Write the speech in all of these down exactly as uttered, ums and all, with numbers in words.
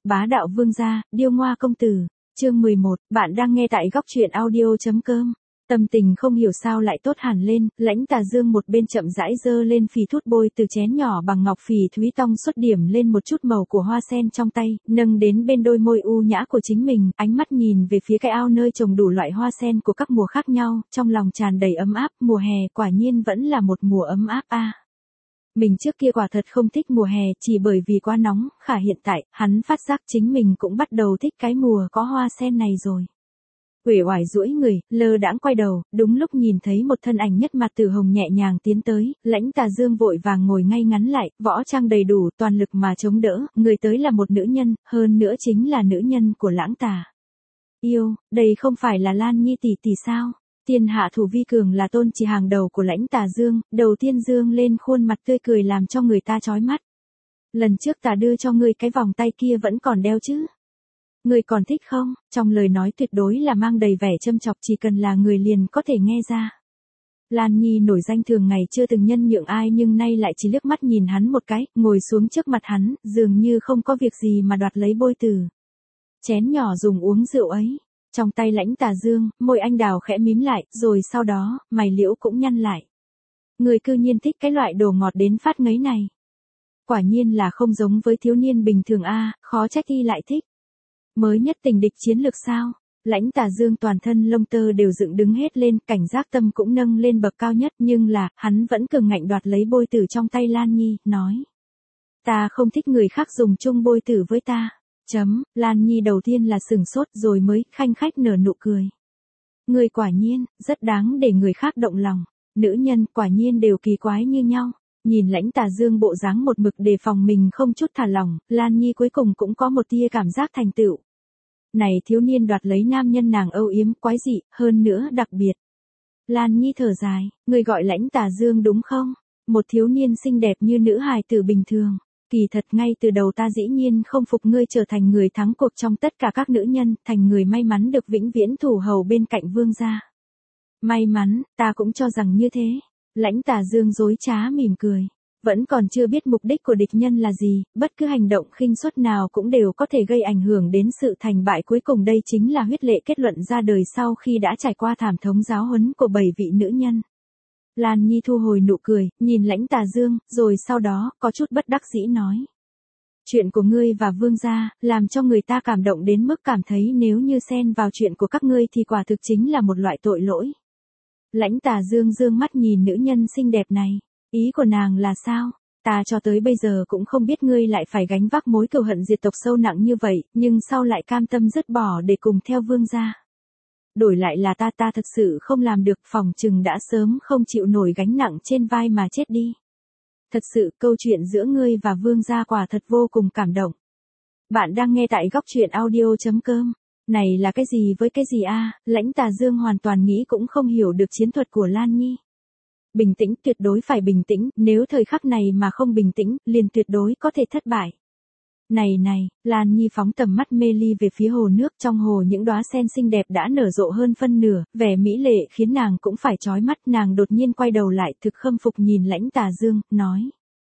bá đạo vương gia, điêu ngoa công tử. Chương mười một, bạn đang nghe tại góc truyện audio.com. Tâm tình không hiểu sao lại tốt hẳn lên, Lãnh Tà Dương một bên chậm rãi dơ lên phì thút bôi từ chén nhỏ bằng ngọc phì thúy tong xuất điểm lên một chút màu của hoa sen trong tay, nâng đến bên đôi môi u nhã của chính mình, ánh mắt nhìn về phía cái ao nơi trồng đủ loại hoa sen của các mùa khác nhau, trong lòng tràn đầy ấm áp, mùa hè quả nhiên vẫn là một mùa ấm áp a. À. Mình trước kia quả thật không thích mùa hè chỉ bởi vì quá nóng, khả hiện tại, hắn phát giác chính mình cũng bắt đầu thích cái mùa có hoa sen này rồi. Uể oải duỗi người, lơ đãng quay đầu, đúng lúc nhìn thấy một thân ảnh nhất mặt tử hồng nhẹ nhàng tiến tới, Lãnh Tà Dương vội vàng ngồi ngay ngắn lại, võ trang đầy đủ, toàn lực mà chống đỡ, người tới là một nữ nhân, hơn nữa chính là nữ nhân của Lãng Tà. Yêu, đây không phải là Lan Nhi tỷ tỷ sao? Thiên hạ thủ vi cường là tôn chỉ hàng đầu của Lãnh Tà Dương, đầu tiên dương lên khuôn mặt tươi cười làm cho người ta chói mắt. Lần trước ta đưa cho ngươi cái vòng tay kia vẫn còn đeo chứ? Ngươi còn thích không? Trong lời nói tuyệt đối là mang đầy vẻ châm chọc, chỉ cần là người liền có thể nghe ra. Lan Nhi nổi danh thường ngày chưa từng nhân nhượng ai nhưng nay lại chỉ liếc mắt nhìn hắn một cái, ngồi xuống trước mặt hắn, dường như không có việc gì mà đoạt lấy bôi từ chén nhỏ dùng uống rượu ấy. Trong tay Lãnh Tà Dương, môi anh đào khẽ mím lại, rồi sau đó, mày liễu cũng nhăn lại. Người cư nhiên thích cái loại đồ ngọt đến phát ngấy này. Quả nhiên là không giống với thiếu niên bình thường a, à, khó trách y lại thích. Mới nhất tình địch chiến lược sao? Lãnh Tà Dương toàn thân lông tơ đều dựng đứng hết lên, cảnh giác tâm cũng nâng lên bậc cao nhất, nhưng là, hắn vẫn cường ngạnh đoạt lấy bôi tử trong tay Lan Nhi, nói. Ta không thích người khác dùng chung bôi tử với ta. Chấm, Lan Nhi đầu tiên là sửng sốt rồi mới khanh khách nở nụ cười. Người quả nhiên, rất đáng để người khác động lòng. Nữ nhân quả nhiên đều kỳ quái như nhau. Nhìn Lãnh Tà Dương bộ dáng một mực đề phòng mình không chút thả lỏng, Lan Nhi cuối cùng cũng có một tia cảm giác thành tựu. Này thiếu niên đoạt lấy nam nhân nàng âu yếm quái dị, hơn nữa đặc biệt. Lan Nhi thở dài, người gọi Lãnh Tà Dương đúng không? Một thiếu niên xinh đẹp như nữ hài tử bình thường. Kỳ thật ngay từ đầu ta dĩ nhiên không phục ngươi trở thành người thắng cuộc trong tất cả các nữ nhân, thành người may mắn được vĩnh viễn thủ hầu bên cạnh vương gia. May mắn, ta cũng cho rằng như thế. Lãnh Tà Dương dối trá mỉm cười. Vẫn còn chưa biết mục đích của địch nhân là gì, bất cứ hành động khinh suất nào cũng đều có thể gây ảnh hưởng đến sự thành bại cuối cùng, đây chính là huyết lệ kết luận ra đời sau khi đã trải qua thảm thống giáo huấn của bảy vị nữ nhân. Lan Nhi thu hồi nụ cười, nhìn Lãnh Tà Dương, rồi sau đó, có chút bất đắc dĩ nói. Chuyện của ngươi và vương gia, làm cho người ta cảm động đến mức cảm thấy nếu như xen vào chuyện của các ngươi thì quả thực chính là một loại tội lỗi. Lãnh Tà Dương dương mắt nhìn nữ nhân xinh đẹp này, ý của nàng là sao? Ta cho tới bây giờ cũng không biết ngươi lại phải gánh vác mối cừu hận diệt tộc sâu nặng như vậy, nhưng sau lại cam tâm dứt bỏ để cùng theo vương gia. Đổi lại là ta ta thật sự không làm được, phòng chừng đã sớm không chịu nổi gánh nặng trên vai mà chết đi. Thật sự, câu chuyện giữa ngươi và vương gia quả thật vô cùng cảm động. Bạn đang nghe tại góc truyện audio.com. Này là cái gì với cái gì a? À? Lãnh Tà Dương hoàn toàn nghĩ cũng không hiểu được chiến thuật của Lan Nhi. Bình tĩnh, tuyệt đối phải bình tĩnh, nếu thời khắc này mà không bình tĩnh, liền tuyệt đối có thể thất bại. Này này, Lan Nhi phóng tầm mắt mê ly về phía hồ nước, trong hồ những đóa sen xinh đẹp đã nở rộ hơn phân nửa, vẻ mỹ lệ khiến nàng cũng phải chói mắt, nàng đột nhiên quay đầu lại thực khâm phục nhìn Lãnh Tà Dương, nói.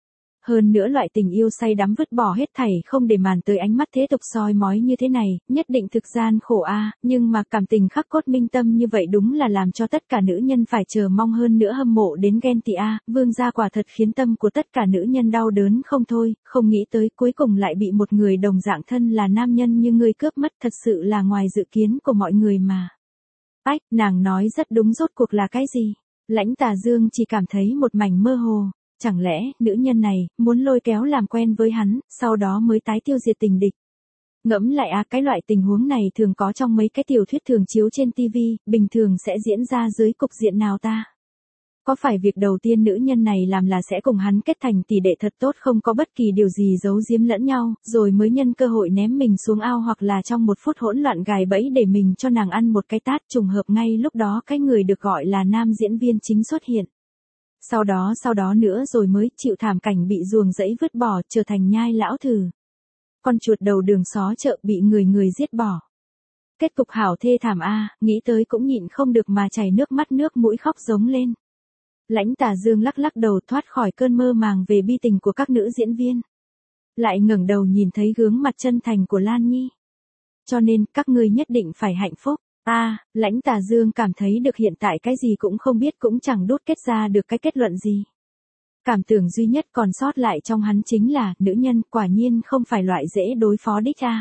Hơn nữa loại tình yêu say đắm vứt bỏ hết thảy không để màn tới ánh mắt thế tục soi mói như thế này, nhất định thực gian khổ a, à, nhưng mà cảm tình khắc cốt minh tâm như vậy đúng là làm cho tất cả nữ nhân phải chờ mong hơn nữa hâm mộ đến ghen tị a, à. Vương gia quả thật khiến tâm của tất cả nữ nhân đau đớn không thôi, không nghĩ tới cuối cùng lại bị một người đồng dạng thân là nam nhân như ngươi cướp mất, thật sự là ngoài dự kiến của mọi người mà. Ách, nàng nói rất đúng, rốt cuộc là cái gì? Lãnh Tà Dương chỉ cảm thấy một mảnh mơ hồ. Chẳng lẽ, nữ nhân này, muốn lôi kéo làm quen với hắn, sau đó mới tái tiêu diệt tình địch. Ngẫm lại à, cái loại tình huống này thường có trong mấy cái tiểu thuyết thường chiếu trên tivi, bình thường sẽ diễn ra dưới cục diện nào ta? Có phải việc đầu tiên nữ nhân này làm là sẽ cùng hắn kết thành tỷ đệ thật tốt, không có bất kỳ điều gì giấu giếm lẫn nhau, rồi mới nhân cơ hội ném mình xuống ao, hoặc là trong một phút hỗn loạn gài bẫy để mình cho nàng ăn một cái tát, trùng hợp ngay lúc đó cái người được gọi là nam diễn viên chính xuất hiện. Sau đó sau đó nữa rồi mới chịu thảm cảnh bị ruồng rẫy vứt bỏ, trở thành nhai lão thử. Con chuột đầu đường xó chợ bị người người giết bỏ. Kết cục hảo thê thảm a, nghĩ tới cũng nhịn không được mà chảy nước mắt nước mũi khóc giống lên. Lãnh Tà Dương lắc lắc đầu thoát khỏi cơn mơ màng về bi tình của các nữ diễn viên. lại ngẩng đầu nhìn thấy gương mặt chân thành của Lan Nhi. Cho nên, các ngươi nhất định phải hạnh phúc. A, à, Lãnh Tà Dương cảm thấy được hiện tại cái gì cũng không biết cũng chẳng đốt kết ra được cái kết luận gì. Cảm tưởng duy nhất còn sót lại trong hắn chính là, nữ nhân quả nhiên không phải loại dễ đối phó đích a.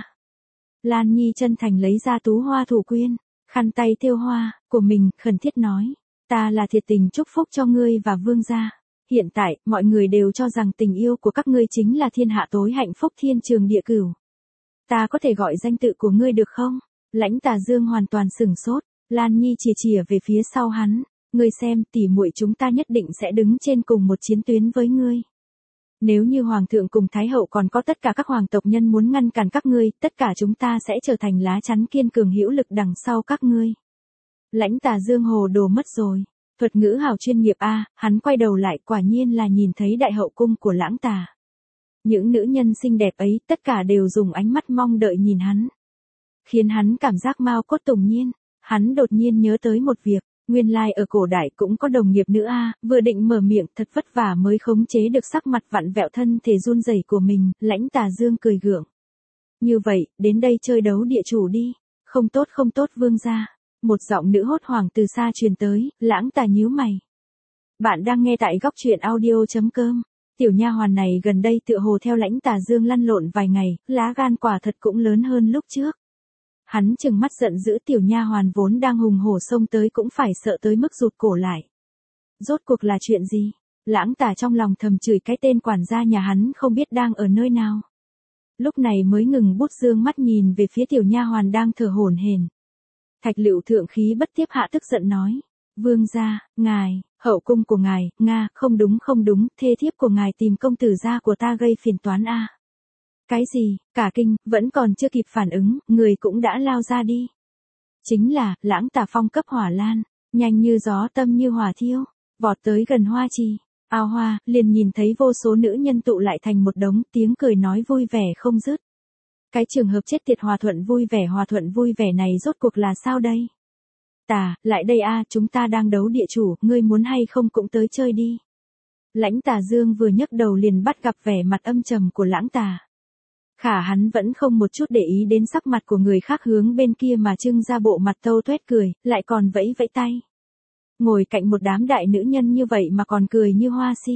Lan Nhi chân thành lấy ra tú hoa thủ quyên, khăn tay thêu hoa, của mình, khẩn thiết nói. Ta là thiệt tình chúc phúc cho ngươi và vương gia. Hiện tại, mọi người đều cho rằng tình yêu của các ngươi chính là thiên hạ tối hạnh phúc thiên trường địa cửu. Ta có thể gọi danh tự của ngươi được không? Lãnh Tà Dương hoàn toàn sửng sốt, Lan Nhi chìa chìa về phía sau hắn. Ngươi xem, tỉ muội chúng ta nhất định sẽ đứng trên cùng một chiến tuyến với ngươi. Nếu như Hoàng thượng cùng Thái hậu còn có tất cả các hoàng tộc nhân muốn ngăn cản các ngươi, tất cả chúng ta sẽ trở thành lá chắn kiên cường hữu lực đằng sau các ngươi. Lãnh Tà Dương hồ đồ mất rồi. Thuật ngữ hào chuyên nghiệp a, hắn quay đầu lại quả nhiên là nhìn thấy đại hậu cung của Lãng Tà. Những nữ nhân xinh đẹp ấy tất cả đều dùng ánh mắt mong đợi nhìn hắn. Khiến hắn cảm giác mao cốt tùng nhiên, hắn đột nhiên nhớ tới một việc, nguyên lai ở cổ đại cũng có đồng nghiệp nữ a, vừa định mở miệng thật vất vả mới khống chế được sắc mặt vặn vẹo thân thể run rẩy của mình, Lãnh Tà Dương cười gượng. Như vậy, đến đây chơi đấu địa chủ đi, không tốt không tốt vương gia. Một giọng nữ hốt hoảng từ xa truyền tới, Lãng Tà nhíu mày. Bạn đang nghe tại góc truyện audio chấm com. Tiểu nha hoàn này gần đây tựa hồ theo Lãnh Tà Dương lăn lộn vài ngày, lá gan quả thật cũng lớn hơn lúc trước. Hắn trừng mắt giận dữ tiểu nha hoàn vốn đang hùng hổ xông tới cũng phải sợ tới mức rụt cổ lại. Rốt cuộc là chuyện gì? Lãng Tà trong lòng thầm chửi cái tên quản gia nhà hắn không biết đang ở nơi nào. Lúc này mới ngừng bút dương mắt nhìn về phía tiểu nha hoàn đang thở hổn hển. Thạch Lựu thượng khí bất tiếp hạ tức giận nói. Vương gia, ngài, hậu cung của ngài, Nga, không đúng không đúng, thê thiếp của ngài tìm công tử gia của ta gây phiền toán a. À. Cái gì, cả kinh, vẫn còn chưa kịp phản ứng, người cũng đã lao ra đi. Chính là, Lãng Tà phong cấp hỏa lan, nhanh như gió tâm như hỏa thiêu, vọt tới gần hoa trì. Ao hoa, liền nhìn thấy vô số nữ nhân tụ lại thành một đống, tiếng cười nói vui vẻ không dứt. Cái trường hợp chết tiệt hòa thuận vui vẻ hòa thuận vui vẻ này rốt cuộc là sao đây? Tà, lại đây a, chúng ta đang đấu địa chủ, ngươi muốn hay không cũng tới chơi đi. Lãnh Tà Dương vừa nhấc đầu liền bắt gặp vẻ mặt âm trầm của Lãng Tà. Khả hắn vẫn không một chút để ý đến sắc mặt của người khác hướng bên kia mà trưng ra bộ mặt tâu tuét cười, lại còn vẫy vẫy tay. Ngồi cạnh một đám đại nữ nhân như vậy mà còn cười như hoa si.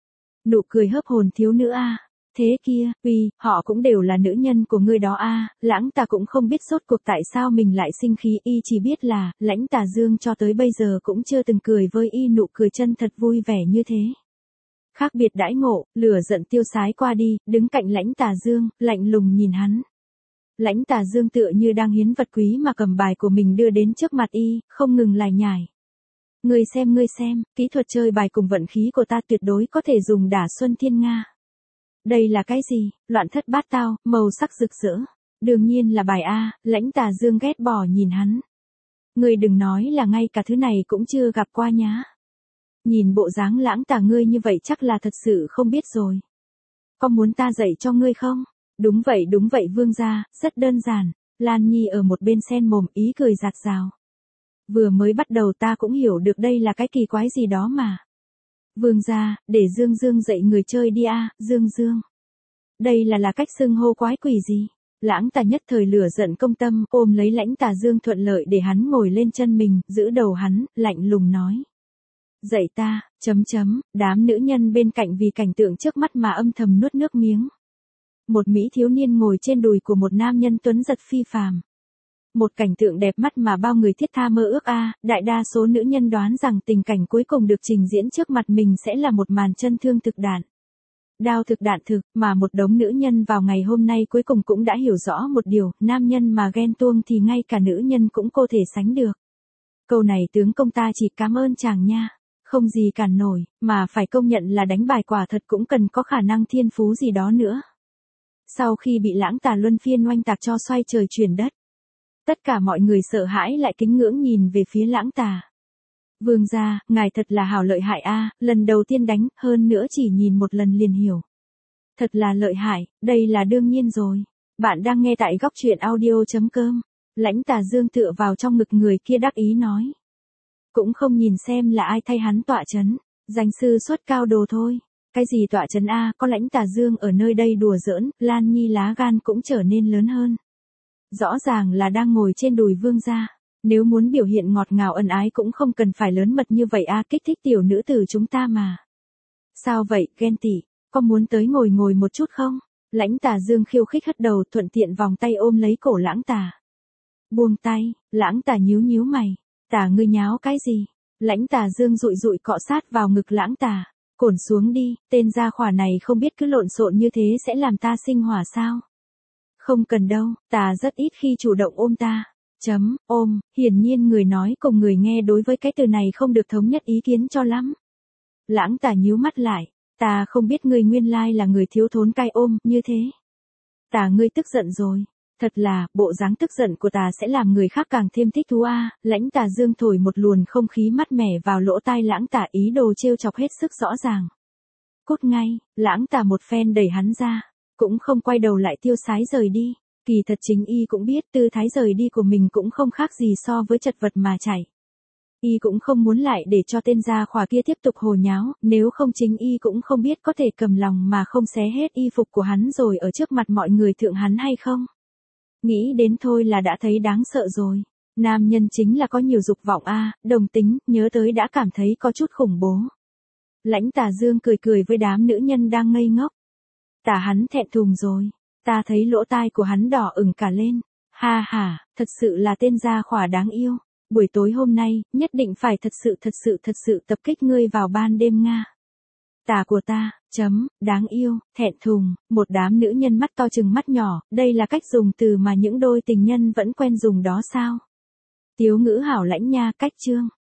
Nụ cười hớp hồn thiếu nữ a. Thế kia, vì, họ cũng đều là nữ nhân của ngươi đó a. Lãng Tà cũng không biết rốt cuộc tại sao mình lại sinh khí, y chỉ biết là, Lãnh Tà Dương cho tới bây giờ cũng chưa từng cười với y nụ cười chân thật vui vẻ như thế. Khác biệt đãi ngộ, lửa giận tiêu sái qua đi, đứng cạnh Lãnh Tà Dương, lạnh lùng nhìn hắn. Lãnh Tà Dương tựa như đang hiến vật quý mà cầm bài của mình đưa đến trước mặt y, không ngừng lải nhải. Ngươi xem ngươi xem, kỹ thuật chơi bài cùng vận khí của ta tuyệt đối có thể dùng đả Xuân Thiên Nga. Đây là cái gì? Loạn thất bát tao, màu sắc rực rỡ. Đương nhiên là bài A, Lãnh Tà Dương ghét bỏ nhìn hắn. Ngươi đừng nói là ngay cả thứ này cũng chưa gặp qua nhá. Nhìn bộ dáng Lãng Tà ngươi như vậy chắc là thật sự không biết rồi. Có muốn ta dạy cho ngươi không? Đúng vậy đúng vậy vương gia, rất đơn giản. Lan Nhi ở một bên sen mồm ý cười giạt rào. Vừa mới bắt đầu ta cũng hiểu được đây là cái kỳ quái gì đó mà. Vương gia, để Dương Dương dạy người chơi đi a, Dương Dương. Đây là là cách xưng hô quái quỷ gì? Lãng Tà nhất thời lửa giận công tâm, ôm lấy Lãnh Tà Dương thuận lợi để hắn ngồi lên chân mình, giữ đầu hắn, lạnh lùng nói. Dạy ta, chấm chấm, đám nữ nhân bên cạnh vì cảnh tượng trước mắt mà âm thầm nuốt nước miếng. Một mỹ thiếu niên ngồi trên đùi của một nam nhân tuấn giật phi phàm. Một cảnh tượng đẹp mắt mà bao người thiết tha mơ ước a, đại đa số nữ nhân đoán rằng tình cảnh cuối cùng được trình diễn trước mặt mình sẽ là một màn chân thương thực đạn. Đao thực đạn thực, mà một đống nữ nhân vào ngày hôm nay cuối cùng cũng đã hiểu rõ một điều, nam nhân mà ghen tuông thì ngay cả nữ nhân cũng có thể sánh được. Câu này tướng công ta chỉ cảm ơn chàng nha, không gì cản nổi, mà phải công nhận là đánh bài quả thật cũng cần có khả năng thiên phú gì đó nữa. Sau khi bị Lãng Tà luân phiên oanh tạc cho xoay trời chuyển đất, tất cả mọi người sợ hãi lại kính ngưỡng nhìn về phía Lãng Tà. Vương gia, ngài thật là hảo lợi hại a, lần đầu tiên đánh, hơn nữa chỉ nhìn một lần liền hiểu. Thật là lợi hại, đây là đương nhiên rồi. Bạn đang nghe tại góc truyện audio chấm com. Lãnh Tà Dương tựa vào trong ngực người kia đắc ý nói. Cũng không nhìn xem là ai thay hắn tọa chấn, danh sư xuất cao đồ thôi. Cái gì tọa trấn a, có Lãnh Tà Dương ở nơi đây đùa giỡn, Lan Nhi lá gan cũng trở nên lớn hơn. Rõ ràng là đang ngồi trên đùi vương gia. Nếu muốn biểu hiện ngọt ngào ân ái cũng không cần phải lớn mật như vậy a, kích thích tiểu nữ tử chúng ta mà. Sao vậy, ghen tị, có muốn tới ngồi ngồi một chút không? Lãnh Tà Dương khiêu khích hất đầu, thuận tiện vòng tay ôm lấy cổ Lãng Tà. Buông tay, Lãng Tà nhíu nhíu mày. Tà ngươi nháo cái gì? Lãnh Tà Dương dụi dụi cọ sát vào ngực Lãng Tà. Cổn xuống đi, tên gia khỏa này không biết cứ lộn xộn như thế sẽ làm ta sinh hỏa sao? Không cần đâu, ta rất ít khi chủ động ôm ta. Chấm, ôm, hiển nhiên người nói cùng người nghe đối với cái từ này không được thống nhất ý kiến cho lắm. Lãng Tà nhíu mắt lại, ta không biết ngươi nguyên lai là người thiếu thốn cai ôm, như thế. Tà ngươi tức giận rồi. Thật là, bộ dáng tức giận của ta sẽ làm người khác càng thêm thích thú a. Lãnh Tà Dương thổi một luồn không khí mát mẻ vào lỗ tai Lãng Tà, ý đồ trêu chọc hết sức rõ ràng. Cút ngay, Lãng Tà một phen đẩy hắn ra, cũng không quay đầu lại tiêu sái rời đi. Kỳ thật chính y cũng biết tư thái rời đi của mình cũng không khác gì so với chật vật mà chạy. Y cũng không muốn lại để cho tên gia khỏa kia tiếp tục hồ nháo, nếu không chính y cũng không biết có thể cầm lòng mà không xé hết y phục của hắn rồi ở trước mặt mọi người thượng hắn hay không. Nghĩ đến thôi là đã thấy đáng sợ rồi. Nam nhân chính là có nhiều dục vọng a, đồng tính, nhớ tới đã cảm thấy có chút khủng bố. Lãnh Tà Dương cười cười với đám nữ nhân đang ngây ngốc. Tà hắn thẹn thùng rồi. Ta thấy lỗ tai của hắn đỏ ửng cả lên. Ha ha, thật sự là tên gia khỏa đáng yêu. Buổi tối hôm nay, nhất định phải thật sự thật sự thật sự tập kích ngươi vào ban đêm Nga. Tà của ta, chấm, đáng yêu, thẹn thùng, một đám nữ nhân mắt to chừng mắt nhỏ, đây là cách dùng từ mà những đôi tình nhân vẫn quen dùng đó sao? Tiếu ngữ hảo lãnh nha, cách chương.